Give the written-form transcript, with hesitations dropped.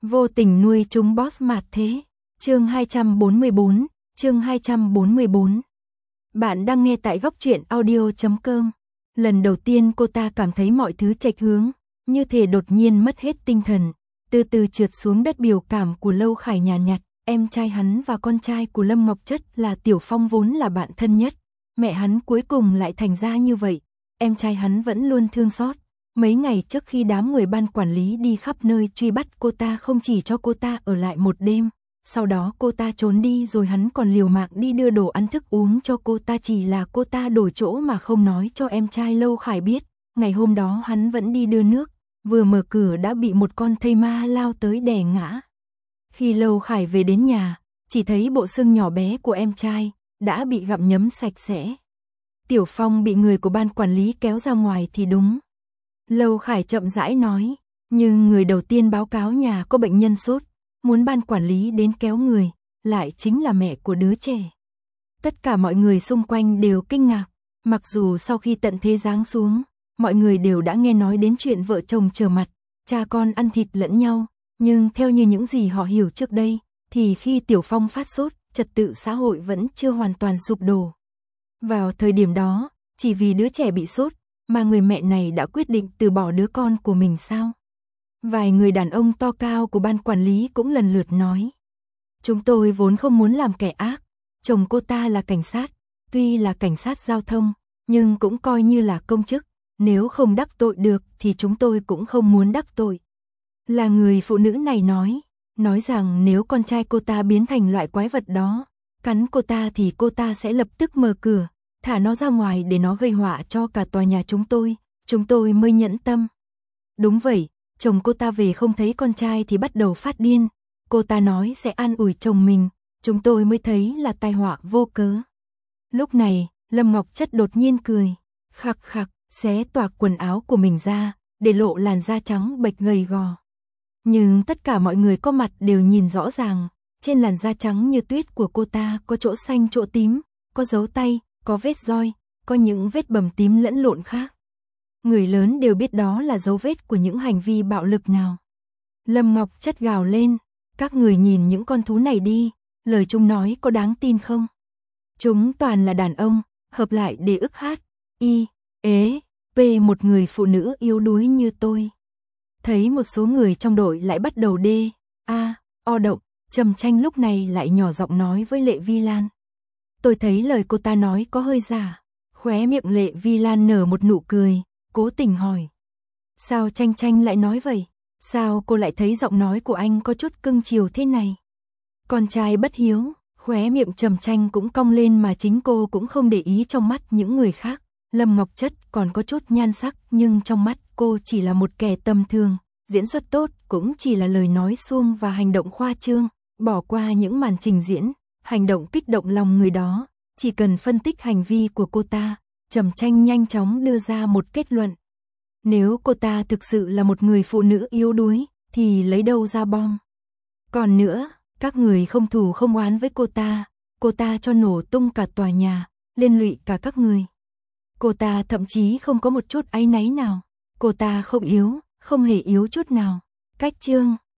Vô tình nuôi chúng boss mạt thế. Chương 244, chương 244. Bạn đang nghe tại góc truyện audio.com. Lần đầu tiên cô ta cảm thấy mọi thứ chệch hướng, như thể đột nhiên mất hết tinh thần, từ từ trượt xuống đất. Biểu cảm của Lâu Khải nhàn nhạt, em trai hắn và con trai của Lâm Ngọc Chất là Tiểu Phong vốn là bạn thân nhất, mẹ hắn cuối cùng lại thành ra như vậy, em trai hắn vẫn luôn thương xót. Mấy ngày trước khi đám người ban quản lý đi khắp nơi truy bắt cô ta, không chỉ cho cô ta ở lại một đêm, sau đó cô ta trốn đi rồi hắn còn liều mạng đi đưa đồ ăn thức uống cho cô ta, chỉ là cô ta đổi chỗ mà không nói cho em trai Lâu Khải biết. Ngày hôm đó hắn vẫn đi đưa nước, vừa mở cửa đã bị một con thây ma lao tới đè ngã. Khi Lâu Khải về đến nhà, chỉ thấy bộ xương nhỏ bé của em trai đã bị gặm nhấm sạch sẽ. Tiểu Phong bị người của ban quản lý kéo ra ngoài thì đúng. Lâu Khải chậm rãi nói, nhưng người đầu tiên báo cáo nhà có bệnh nhân sốt, muốn ban quản lý đến kéo người, lại chính là mẹ của đứa trẻ. Tất cả mọi người xung quanh đều kinh ngạc, mặc dù sau khi tận thế giáng xuống, mọi người đều đã nghe nói đến chuyện vợ chồng trở mặt, cha con ăn thịt lẫn nhau, nhưng theo như những gì họ hiểu trước đây, thì khi Tiểu Phong phát sốt, trật tự xã hội vẫn chưa hoàn toàn sụp đổ. Vào thời điểm đó, chỉ vì đứa trẻ bị sốt, mà người mẹ này đã quyết định từ bỏ đứa con của mình sao? Vài người đàn ông to cao của ban quản lý cũng lần lượt nói. Chúng tôi vốn không muốn làm kẻ ác, chồng cô ta là cảnh sát, tuy là cảnh sát giao thông, nhưng cũng coi như là công chức, nếu không đắc tội được thì chúng tôi cũng không muốn đắc tội. Là người phụ nữ này nói rằng nếu con trai cô ta biến thành loại quái vật đó, cắn cô ta thì cô ta sẽ lập tức mở cửa, thả nó ra ngoài để nó gây họa cho cả tòa nhà chúng tôi mới nhẫn tâm. Đúng vậy, chồng cô ta về không thấy con trai thì bắt đầu phát điên, cô ta nói sẽ an ủi chồng mình, chúng tôi mới thấy là tai họa vô cớ. Lúc này, Lâm Ngọc Chất đột nhiên cười, khặc khặc, xé toạc quần áo của mình ra, để lộ làn da trắng bệch gầy gò. Nhưng tất cả mọi người có mặt đều nhìn rõ ràng, trên làn da trắng như tuyết của cô ta có chỗ xanh chỗ tím, có dấu tay, có vết roi, có những vết bầm tím lẫn lộn khác. Người lớn đều biết đó là dấu vết của những hành vi bạo lực nào. Lâm Ngọc Chất gào lên, các người nhìn những con thú này đi, lời chúng nói có đáng tin không? Chúng toàn là đàn ông, hợp lại để ức hát, y, ế, p một người phụ nữ yếu đuối như tôi. Thấy một số người trong đội lại bắt đầu đê, a, o động, Trầm Tranh lúc này lại nhỏ giọng nói với Lệ Vi Lan. Tôi thấy lời cô ta nói có hơi giả. Khóe miệng Lệ Vi Lan nở một nụ cười, cố tình hỏi. Sao Tranh Tranh lại nói vậy? Sao cô lại thấy giọng nói của anh có chút cưng chiều thế này? Con trai bất hiếu, khóe miệng Trầm Tranh cũng cong lên mà chính cô cũng không để ý trong mắt những người khác. Lâm Ngọc Chất còn có chút nhan sắc nhưng trong mắt cô chỉ là một kẻ tầm thường, diễn xuất tốt cũng chỉ là lời nói suông và hành động khoa trương, bỏ qua những màn trình diễn, hành động kích động lòng người đó, chỉ cần phân tích hành vi của cô ta, Trầm Tranh nhanh chóng đưa ra một kết luận. Nếu cô ta thực sự là một người phụ nữ yếu đuối, thì lấy đâu ra bom? Còn nữa, các người không thù không oán với cô ta cho nổ tung cả tòa nhà, liên lụy cả các người. Cô ta thậm chí không có một chút áy náy nào, cô ta không yếu, không hề yếu chút nào. Cách chương